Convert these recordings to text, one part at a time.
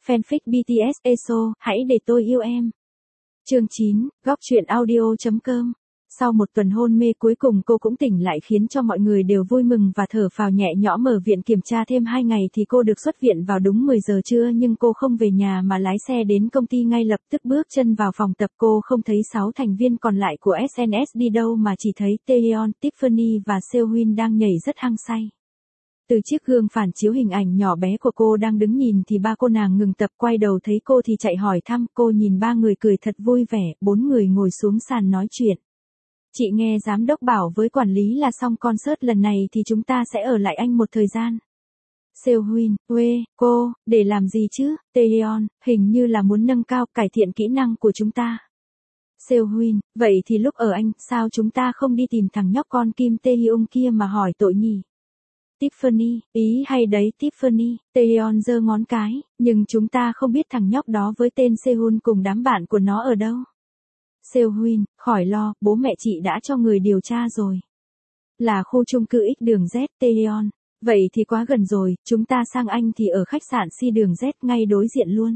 Fanfic BTS ESO, hãy để tôi yêu em. Chương 9, góc truyện audio.com. Sau một tuần hôn mê cuối cùng cô cũng tỉnh lại khiến cho mọi người đều vui mừng và thở phào nhẹ nhõm. Ở viện kiểm tra thêm 2 ngày thì cô được xuất viện vào đúng 10 giờ trưa, nhưng cô không về nhà mà lái xe đến công ty ngay lập tức. Bước chân vào phòng tập, cô không thấy 6 thành viên còn lại của SNSD đâu mà chỉ thấy Taeyeon, Tiffany và Seohyun đang nhảy rất hăng say. Từ chiếc gương phản chiếu hình ảnh nhỏ bé của cô đang đứng nhìn thì ba cô nàng ngừng tập, quay đầu thấy cô thì chạy hỏi thăm. Cô nhìn ba người cười thật vui vẻ. 4 người ngồi xuống sàn nói chuyện. Chị nghe giám đốc bảo với quản lý là xong concert lần này thì chúng ta sẽ ở lại Anh một thời gian. Seohyun, cô, để làm gì chứ? Taeyeon, hình như là muốn nâng cao, cải thiện kỹ năng của chúng ta. Seohyun, vậy thì lúc ở Anh, sao chúng ta không đi tìm thằng nhóc con Kim Taehyung kia mà hỏi tội nhỉ? Tiffany, ý hay đấy Tiffany. Taeyeon giơ ngón cái, nhưng chúng ta không biết thằng nhóc đó với tên Seohyun cùng đám bạn của nó ở đâu. Seohyun, khỏi lo, bố mẹ chị đã cho người điều tra rồi. Là khu chung cư X đường Z. Taeyeon, vậy thì quá gần rồi, chúng ta sang Anh thì ở khách sạn C đường Z ngay đối diện luôn.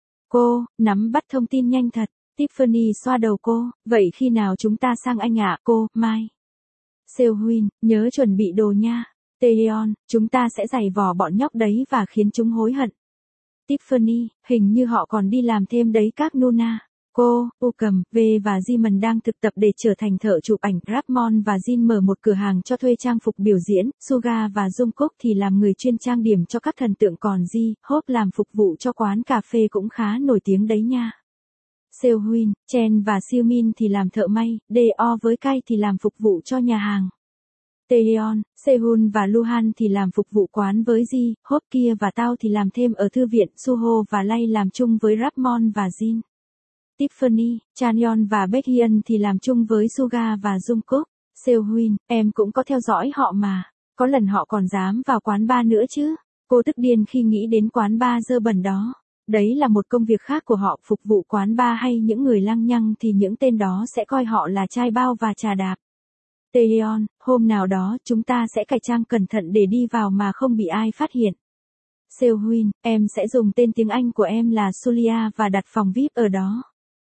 Cô, nắm bắt thông tin nhanh thật. Tiffany xoa đầu cô, vậy khi nào chúng ta sang Anh ạ? Cô, mai. Seohyun, nhớ chuẩn bị đồ nha. Taeyeon, chúng ta sẽ giày vò bọn nhóc đấy và khiến chúng hối hận. Tiffany, hình như họ còn đi làm thêm đấy các Nuna. Cô, Cầm, V và Jimin đang thực tập để trở thành thợ chụp ảnh. Rapmon và Jin mở một cửa hàng cho thuê trang phục biểu diễn. Suga và Jungkook thì làm người chuyên trang điểm cho các thần tượng, còn J-Hope làm phục vụ cho quán cà phê cũng khá nổi tiếng đấy nha. Seohyun, Chen và Seomin thì làm thợ may. Do với Kai thì làm phục vụ cho nhà hàng. Taeyeon, Sehun và Luhan thì làm phục vụ quán với J-Hope kia và Tao thì làm thêm ở thư viện. Suho và Lay làm chung với Rapmon và Jin. Tiffany, Chanyeon và Baekhyun thì làm chung với Suga và Jungkook. Seohyun, em cũng có theo dõi họ mà. Có lần họ còn dám vào quán bar nữa chứ. Cô tức điên khi nghĩ đến quán bar dơ bẩn đó. Đấy là một công việc khác của họ, phục vụ quán bar hay những người lăng nhăng thì những tên đó sẽ coi họ là trai bao và trà đạp. Taeyeon, hôm nào đó chúng ta sẽ cải trang cẩn thận để đi vào mà không bị ai phát hiện. Seohyun, em sẽ dùng tên tiếng Anh của em là Sulia và đặt phòng VIP ở đó.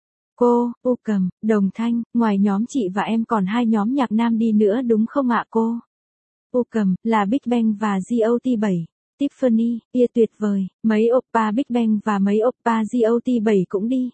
Cô, Cầm, Đồng Thanh, ngoài nhóm chị và em còn 2 nhóm nhạc nam đi nữa đúng không ạ cô? Cầm, là Big Bang và GOT7. Tiffany, tuyệt vời, mấy oppa Big Bang và mấy oppa GOT7 cũng đi.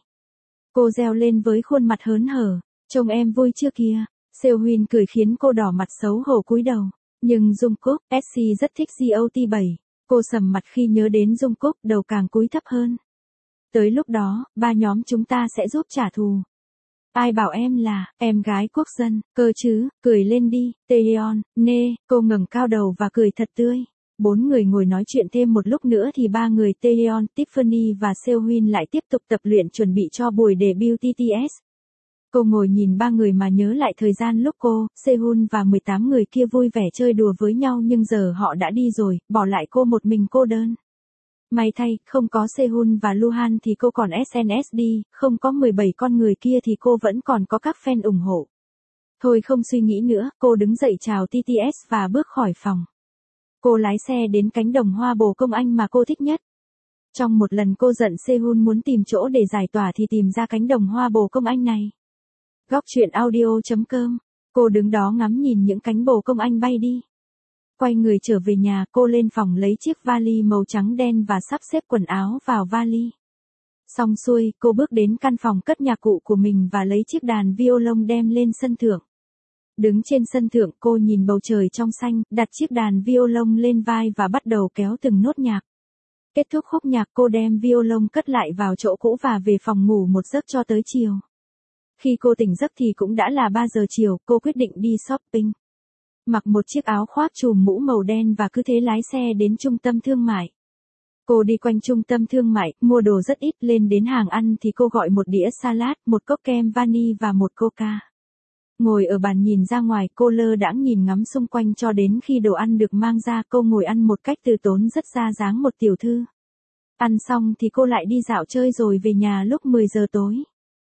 Cô reo lên với khuôn mặt hớn hở, trông em vui chưa kìa. Seohyun cười khiến cô đỏ mặt xấu hổ cúi đầu. Nhưng Jungkook, SC rất thích GOT7. Cô sầm mặt khi nhớ đến Jungkook, đầu càng cúi thấp hơn. Tới lúc đó, 3 nhóm chúng ta sẽ giúp trả thù. Ai bảo em là em gái quốc dân, cơ chứ, cười lên đi. Taeyeon, cô ngẩng cao đầu và cười thật tươi. 4 người ngồi nói chuyện thêm một lúc nữa thì 3 người Taeyeon, Tiffany và Seohyun lại tiếp tục tập luyện chuẩn bị cho buổi debut TTS. Cô ngồi nhìn 3 người mà nhớ lại thời gian lúc cô, Sehun và 18 người kia vui vẻ chơi đùa với nhau, nhưng giờ họ đã đi rồi, bỏ lại cô một mình cô đơn. May thay, không có Sehun và Luhan thì cô còn SNSD, không có 17 con người kia thì cô vẫn còn có các fan ủng hộ. Thôi không suy nghĩ nữa, cô đứng dậy chào TTS và bước khỏi phòng. Cô lái xe đến cánh đồng hoa bồ công anh mà cô thích nhất. Trong một lần cô giận Sehun muốn tìm chỗ để giải tỏa thì tìm ra cánh đồng hoa bồ công anh này. Góc truyện audio.com. Cô đứng đó ngắm nhìn những cánh bồ công anh bay đi. Quay người trở về nhà, cô lên phòng lấy chiếc vali màu trắng đen và sắp xếp quần áo vào vali. Xong xuôi, cô bước đến căn phòng cất nhạc cụ của mình và lấy chiếc đàn violon đem lên sân thượng. Đứng trên sân thượng, cô nhìn bầu trời trong xanh, đặt chiếc đàn violon lên vai và bắt đầu kéo từng nốt nhạc. Kết thúc khúc nhạc, cô đem violon cất lại vào chỗ cũ và về phòng ngủ một giấc cho tới chiều. Khi cô tỉnh giấc thì cũng đã là 3 giờ chiều, cô quyết định đi shopping. Mặc một chiếc áo khoác trùm mũ màu đen và cứ thế lái xe đến trung tâm thương mại. Cô đi quanh trung tâm thương mại, mua đồ rất ít, lên đến hàng ăn thì cô gọi một đĩa salad, một cốc kem vani và một coca. Ngồi ở bàn nhìn ra ngoài, cô lơ đãng nhìn ngắm xung quanh cho đến khi đồ ăn được mang ra, cô ngồi ăn một cách từ tốn rất ra dáng một tiểu thư. Ăn xong thì cô lại đi dạo chơi rồi về nhà lúc 10 giờ tối.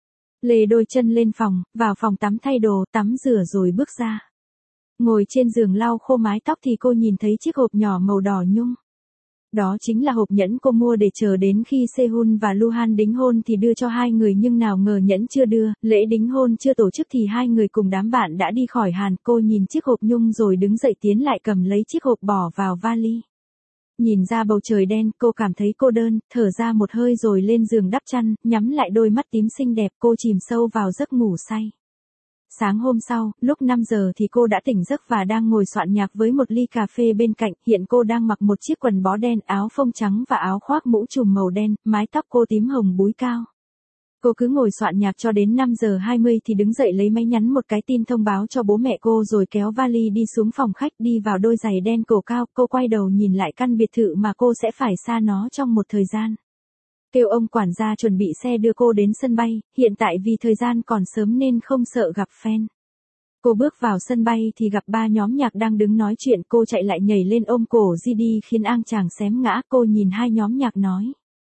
Lê đôi chân lên phòng, vào phòng tắm thay đồ, tắm rửa rồi bước ra. Ngồi trên giường lau khô mái tóc thì cô nhìn thấy chiếc hộp nhỏ màu đỏ nhung. Đó chính là hộp nhẫn cô mua để chờ đến khi Sehun và Luhan đính hôn thì đưa cho hai người, nhưng nào ngờ nhẫn chưa đưa, lễ đính hôn chưa tổ chức thì hai người cùng đám bạn đã đi khỏi Hàn. Cô nhìn chiếc hộp nhung rồi đứng dậy tiến lại cầm lấy chiếc hộp bỏ vào vali. Nhìn ra bầu trời đen, cô cảm thấy cô đơn, thở ra một hơi rồi lên giường đắp chăn, nhắm lại đôi mắt tím xinh đẹp, cô chìm sâu vào giấc ngủ say. Sáng hôm sau, lúc 5 giờ thì cô đã tỉnh giấc và đang ngồi soạn nhạc với một ly cà phê bên cạnh. Hiện cô đang mặc một chiếc quần bó đen, áo phông trắng và áo khoác mũ trùm màu đen, mái tóc cô tím hồng búi cao. Cô cứ ngồi soạn nhạc cho đến 5 giờ 20 thì đứng dậy lấy máy nhắn một cái tin thông báo cho bố mẹ cô rồi kéo vali đi xuống phòng khách, đi vào đôi giày đen cổ cao. Cô quay đầu nhìn lại căn biệt thự mà cô sẽ phải xa nó trong một thời gian. Kêu ông quản gia chuẩn bị xe đưa cô đến sân bay, hiện tại vì thời gian còn sớm nên không sợ gặp fan. Cô bước vào sân bay thì gặp ba nhóm nhạc đang đứng nói chuyện, cô chạy lại nhảy lên ôm cổ GD khiến Ang chàng xém ngã. Cô nhìn hai nhóm nhạc nói: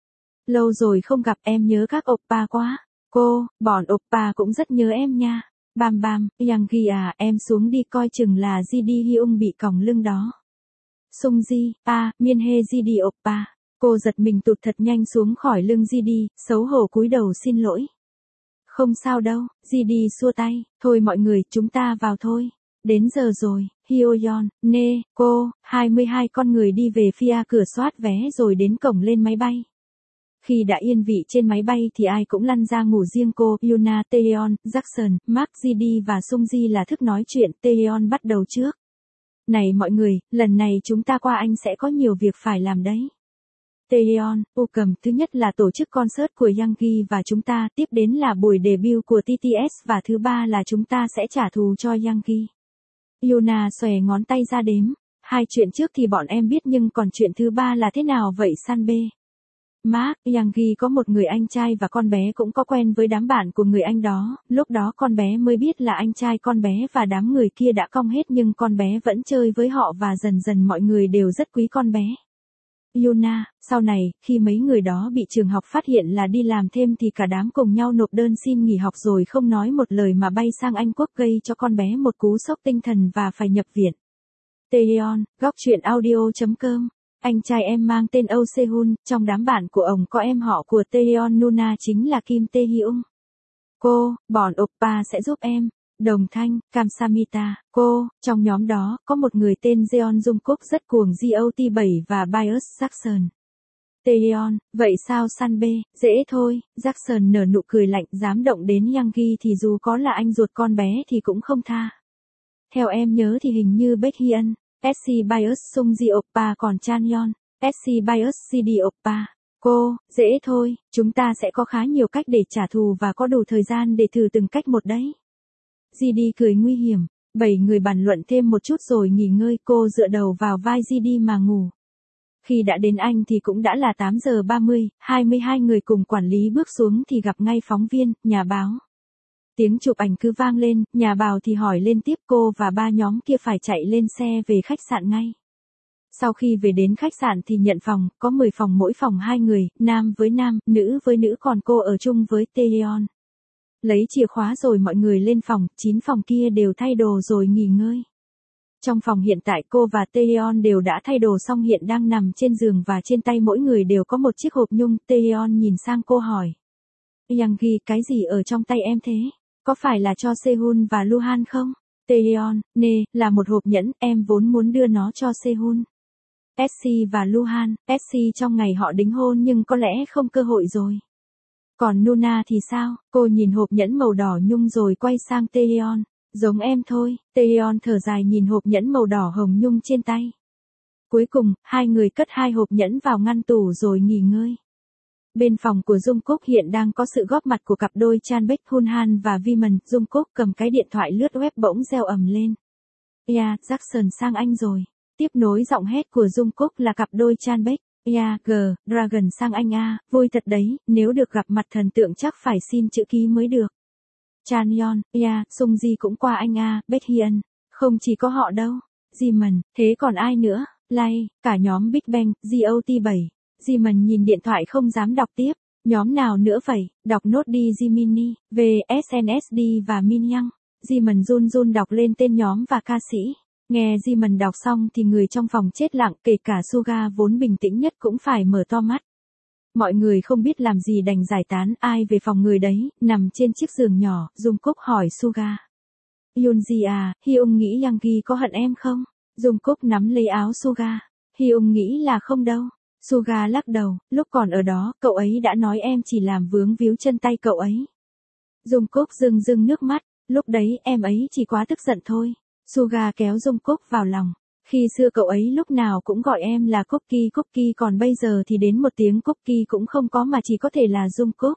lâu rồi không gặp, em nhớ các oppa quá. Cô, bọn oppa cũng rất nhớ em nha. Bam bam, Youngie à, em xuống đi, coi chừng là GD Hyung bị còng lưng đó. Sungji, Mienhe GD oppa. Cô giật mình tụt thật nhanh xuống khỏi lưng GD, xấu hổ cúi đầu xin lỗi. Không sao đâu, GD xua tay, thôi mọi người, chúng ta vào thôi. Đến giờ rồi, Hyoyeon, cô, 22 con người đi về phía cửa soát vé rồi đến cổng lên máy bay. Khi đã yên vị trên máy bay thì ai cũng lăn ra ngủ, riêng cô, Yuna, Taeyeon, Jackson, Mark, GD và Sungji là thức nói chuyện. Taeyeon bắt đầu trước. Này mọi người, lần này chúng ta qua Anh sẽ có nhiều việc phải làm đấy. Taeyeon, cầm, thứ nhất là tổ chức concert của Youngie và chúng ta, tiếp đến là buổi debut của TTS và thứ ba là chúng ta sẽ trả thù cho Youngie. Yuna xòe ngón tay ra đếm. Hai chuyện trước thì bọn em biết, nhưng còn chuyện thứ ba là thế nào vậy Sanbe? Mark, Youngie có một người anh trai và con bé cũng có quen với đám bạn của người anh đó, lúc đó con bé mới biết là anh trai con bé và đám người kia đã cong hết, nhưng con bé vẫn chơi với họ và dần dần mọi người đều rất quý con bé. Yuna, sau này, khi mấy người đó bị trường học phát hiện là đi làm thêm thì cả đám cùng nhau nộp đơn xin nghỉ học rồi không nói một lời mà bay sang Anh Quốc, gây cho con bé một cú sốc tinh thần và phải nhập viện. Taeyeon, góc truyện audio.com. Anh trai em mang tên Oh Sehun, trong đám bạn của ông có em họ của Taeyeon Nuna chính là Kim Tae Hyung. Cô, bọn oppa sẽ giúp em. Đồng thanh, Kamsamita, cô, trong nhóm đó, có một người tên Jeon Jungkook rất cuồng GOT7 và Bias Jackson. Taeyeon, vậy sao Sanbe, dễ thôi, Jackson nở nụ cười lạnh, dám động đến Youngie thì dù có là anh ruột con bé thì cũng không tha. Theo em nhớ thì hình như Baekhyun, SC Bias Sungji oppa còn Chanyeon, SC Bias GD oppa. Cô, dễ thôi, chúng ta sẽ có khá nhiều cách để trả thù và có đủ thời gian để thử từng cách một đấy. GD cười nguy hiểm, 7 người bàn luận thêm một chút rồi nghỉ ngơi, cô dựa đầu vào vai GD mà ngủ. Khi đã đến Anh thì cũng đã là 8 giờ 30, 22 người cùng quản lý bước xuống thì gặp ngay phóng viên, nhà báo. Tiếng chụp ảnh cứ vang lên, nhà báo thì hỏi lên tiếp, cô và ba nhóm kia phải chạy lên xe về khách sạn ngay. Sau khi về đến khách sạn thì nhận phòng, có 10 phòng mỗi phòng 2 người, nam với nam, nữ với nữ, còn cô ở chung với Taeyeon. Lấy chìa khóa rồi mọi người lên phòng, 9 phòng kia đều thay đồ rồi nghỉ ngơi. Trong phòng hiện tại cô và Taeyeon đều đã thay đồ xong, hiện đang nằm trên giường và trên tay mỗi người đều có một chiếc hộp nhung. Taeyeon nhìn sang cô hỏi: Youngie, cái gì ở trong tay em thế? Có phải là cho Sehun và Luhan không? Taeyeon, là một hộp nhẫn, em vốn muốn đưa nó cho Sehun, SC và Luhan, SC trong ngày họ đính hôn nhưng có lẽ không cơ hội rồi. Còn Nuna thì sao? Cô nhìn hộp nhẫn màu đỏ nhung rồi quay sang Taeyeon. Giống em thôi. Taeyeon thở dài nhìn hộp nhẫn màu đỏ hồng nhung trên tay. Cuối cùng, hai người cất 2 hộp nhẫn vào ngăn tủ rồi nghỉ ngơi. Bên phòng của Jungkook hiện đang có sự góp mặt của cặp đôi Chanbek, Hunhan và Viman. Jungkook cầm cái điện thoại lướt web bỗng reo ầm lên. Yeah, Jackson sang Anh rồi. Tiếp nối giọng hét của Jungkook là cặp đôi Chanbek. Yeah, Dragon sang Anh à, vui thật đấy, nếu được gặp mặt thần tượng chắc phải xin chữ ký mới được. Chanyeon, yeah, Sungji cũng qua Anh à, Baekhyun, không chỉ có họ đâu. Jimin, thế còn ai nữa? Lai, cả nhóm Big Bang, GOT7. Jimin nhìn điện thoại không dám đọc tiếp. Nhóm nào nữa vậy? Đọc nốt đi Jiminy, VSNSD và Minhyang. Jimin run run đọc lên tên nhóm và ca sĩ. Nghe Jimin đọc xong thì người trong phòng chết lặng, kể cả Suga vốn bình tĩnh nhất cũng phải mở to mắt. Mọi người không biết làm gì đành giải tán, ai về phòng người đấy, nằm trên chiếc giường nhỏ, Jungkook hỏi Suga. Yoonji à, Hyung nghĩ Youngi có hận em không? Jungkook nắm lấy áo Suga. Hyung nghĩ là không đâu. Suga lắc đầu, lúc còn ở đó, cậu ấy đã nói em chỉ làm vướng víu chân tay cậu ấy. Jungkook rưng rưng nước mắt, lúc đấy em ấy chỉ quá tức giận thôi. Suga kéo Jungkook vào lòng. Khi xưa cậu ấy lúc nào cũng gọi em là Cookie, còn bây giờ thì đến một tiếng Cookie cũng không có mà chỉ có thể là Jungkook.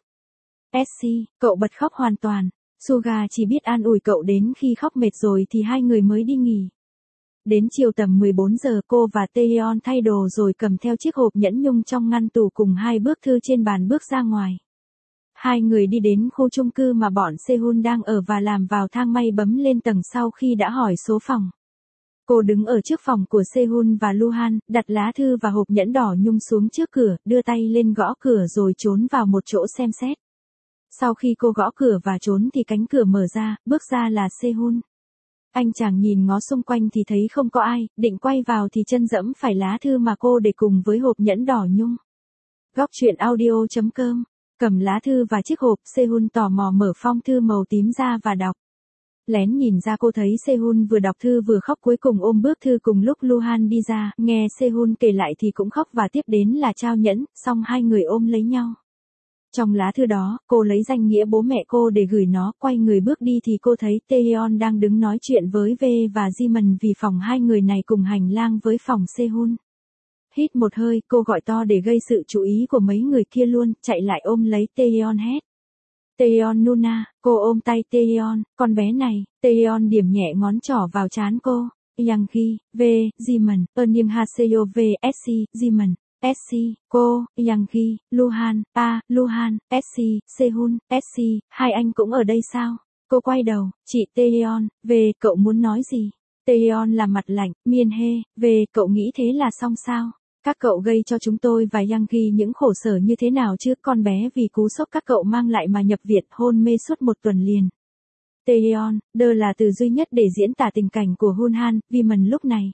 SC, cậu bật khóc hoàn toàn. Suga chỉ biết an ủi cậu đến khi khóc mệt rồi thì hai người mới đi nghỉ. Đến chiều tầm 14 giờ cô và Taeyeon thay đồ rồi cầm theo chiếc hộp nhẫn nhung trong ngăn tủ cùng hai bức thư trên bàn bước ra ngoài. Hai người đi đến khu chung cư mà bọn Sehun đang ở và làm vào thang may bấm lên tầng sau khi đã hỏi số phòng. Cô đứng ở trước phòng của Sehun và Luhan, đặt lá thư và hộp nhẫn đỏ nhung xuống trước cửa, đưa tay lên gõ cửa rồi trốn vào một chỗ xem xét. Sau khi cô gõ cửa và trốn thì cánh cửa mở ra, bước ra là Sehun. Anh chàng nhìn ngó xung quanh thì thấy không có ai, định quay vào thì chân dẫm phải lá thư mà cô để cùng với hộp nhẫn đỏ nhung. Góc truyện audio.com. Cầm lá thư và chiếc hộp, Sehun tò mò mở phong thư màu tím ra và đọc. Lén nhìn ra cô thấy Sehun vừa đọc thư vừa khóc, cuối cùng ôm bức thư cùng lúc Luhan đi ra, nghe Sehun kể lại thì cũng khóc và tiếp đến là trao nhẫn, xong hai người ôm lấy nhau. Trong lá thư đó, cô lấy danh nghĩa bố mẹ cô để gửi nó, quay người bước đi thì cô thấy Taeyeon đang đứng nói chuyện với V và Jimin vì phòng hai người này cùng hành lang với phòng Sehun. Hít một hơi, cô gọi to để gây sự chú ý của mấy người kia luôn, chạy lại ôm lấy Taeyeon hét. Taeyeon Nuna, cô ôm tay Taeyeon, con bé này. Taeyeon điểm nhẹ ngón trỏ vào trán cô. Youngi, V, Jimin, Annyeonghaseyo V, SC, Jimin. SC, cô, Youngi, Luhan, Luhan, SC, Sehun, SC, hai anh cũng ở đây sao? Cô quay đầu, chị Taeyeon, về, cậu muốn nói gì? Taeyeon làm mặt lạnh, miên hê, về, cậu nghĩ thế là xong sao? Các cậu gây cho chúng tôi và Youngi những khổ sở như thế nào chứ? Con bé vì cú sốc các cậu mang lại mà nhập viện hôn mê suốt một tuần liền. Taeyeon, đơ là từ duy nhất để diễn tả tình cảnh của Hunhan, Jimin lúc này.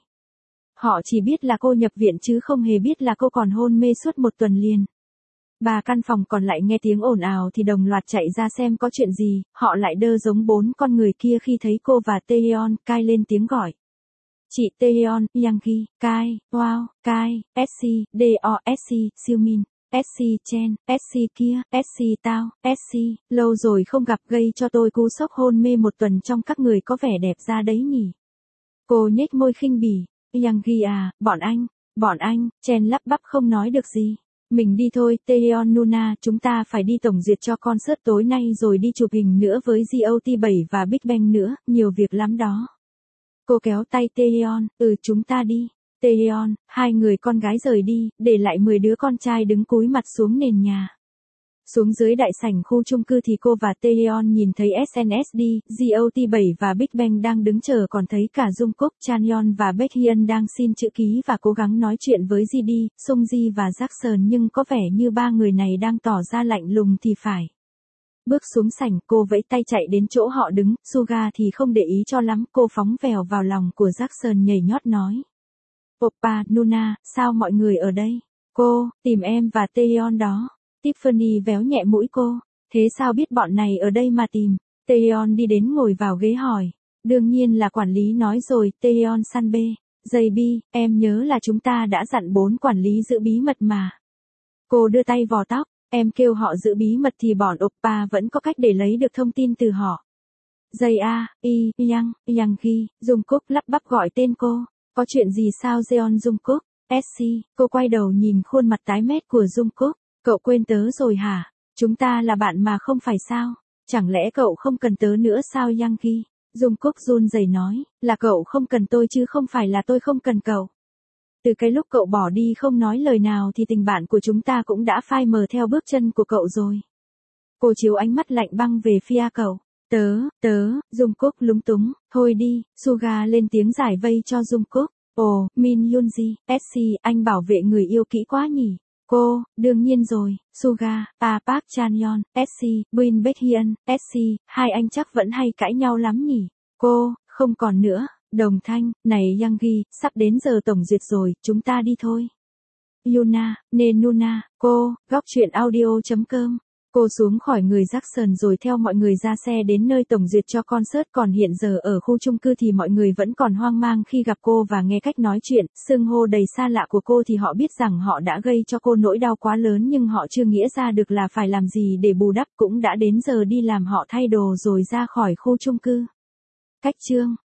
Họ chỉ biết là cô nhập viện chứ không hề biết là cô còn hôn mê suốt một tuần liền. Ba căn phòng còn lại nghe tiếng ồn ào thì đồng loạt chạy ra xem có chuyện gì, họ lại đơ giống bốn con người kia khi thấy cô và Taeyeon, cai lên tiếng gọi. Chị Taeyeon, Youngi, Kai, Wow, Kai, SC, DOSC, Siumin, SC Chen, SC kia, SC tao, SC, lâu rồi không gặp, gây cho tôi cú sốc hôn mê một tuần, trong các người có vẻ đẹp ra đấy nhỉ. Cô nhếch môi khinh bỉ. Youngi à, bọn anh, Chen lắp bắp không nói được gì. Mình đi thôi, Taeyeon Nuna, chúng ta phải đi tổng duyệt cho concert tối nay rồi đi chụp hình nữa với GOT7 và Big Bang nữa, nhiều việc lắm đó. Cô kéo tay Taeyeon, chúng ta đi. Taeyeon, hai người con gái rời đi, để lại 10 đứa con trai đứng cúi mặt xuống nền nhà. Xuống dưới đại sảnh khu chung cư thì cô và Taeyeon nhìn thấy SNSD, GOT7 và Big Bang đang đứng chờ, còn thấy cả Jungkook, Chanyeon và Baekhyun đang xin chữ ký và cố gắng nói chuyện với GD, Sungji và Jackson, nhưng có vẻ như ba người này đang tỏ ra lạnh lùng thì phải. Bước xuống sảnh, cô vẫy tay chạy đến chỗ họ đứng, Suga thì không để ý cho lắm, cô phóng vèo vào lòng của Jackson nhảy nhót nói. Oppa, Nuna, sao mọi người ở đây? Cô, tìm em và Taeyeon đó. Tiffany véo nhẹ mũi cô. Thế sao biết bọn này ở đây mà tìm? Taeyeon đi đến ngồi vào ghế hỏi. Đương nhiên là quản lý nói rồi, Taeyeon Sanbe. JB, em nhớ là chúng ta đã dặn 4 quản lý giữ bí mật mà. Cô đưa tay vò tóc. Em kêu họ giữ bí mật thì bọn Oppa vẫn có cách để lấy được thông tin từ họ. Youngi, Jungkook lắp bắp gọi tên cô. Có chuyện gì sao Jeon Jungkook? SC, cô quay đầu nhìn khuôn mặt tái mét của Jungkook. Cậu quên tớ rồi hả? Chúng ta là bạn mà không phải sao? Chẳng lẽ cậu không cần tớ nữa sao Youngi? Jungkook run rẩy nói, là cậu không cần tôi chứ không phải là tôi không cần cậu. Từ cái lúc cậu bỏ đi không nói lời nào thì tình bạn của chúng ta cũng đã phai mờ theo bước chân của cậu rồi. Cô chiếu ánh mắt lạnh băng về phía cậu. Jungkook lúng túng, thôi đi, Suga lên tiếng giải vây cho Jungkook. Ồ, Min Yoonji, SC, anh bảo vệ người yêu kỹ quá nhỉ. Cô, đương nhiên rồi, Suga, Park Chanyeon, SC, Bin Baekhyun, SC, hai anh chắc vẫn hay cãi nhau lắm nhỉ. Cô, không còn nữa, Đồng thanh, này Youngie, sắp đến giờ tổng duyệt rồi, chúng ta đi thôi. Yuna, Nenuna, cô, góc chuyện audio.com. Cô xuống khỏi người Jackson rồi theo mọi người ra xe đến nơi tổng duyệt cho concert, còn hiện giờ ở khu chung cư thì mọi người vẫn còn hoang mang khi gặp cô và nghe cách nói chuyện, xưng hô đầy xa lạ của cô thì họ biết rằng họ đã gây cho cô nỗi đau quá lớn nhưng họ chưa nghĩ ra được là phải làm gì để bù đắp. Cũng đã đến giờ đi làm, họ thay đồ rồi ra khỏi khu chung cư. Cách chương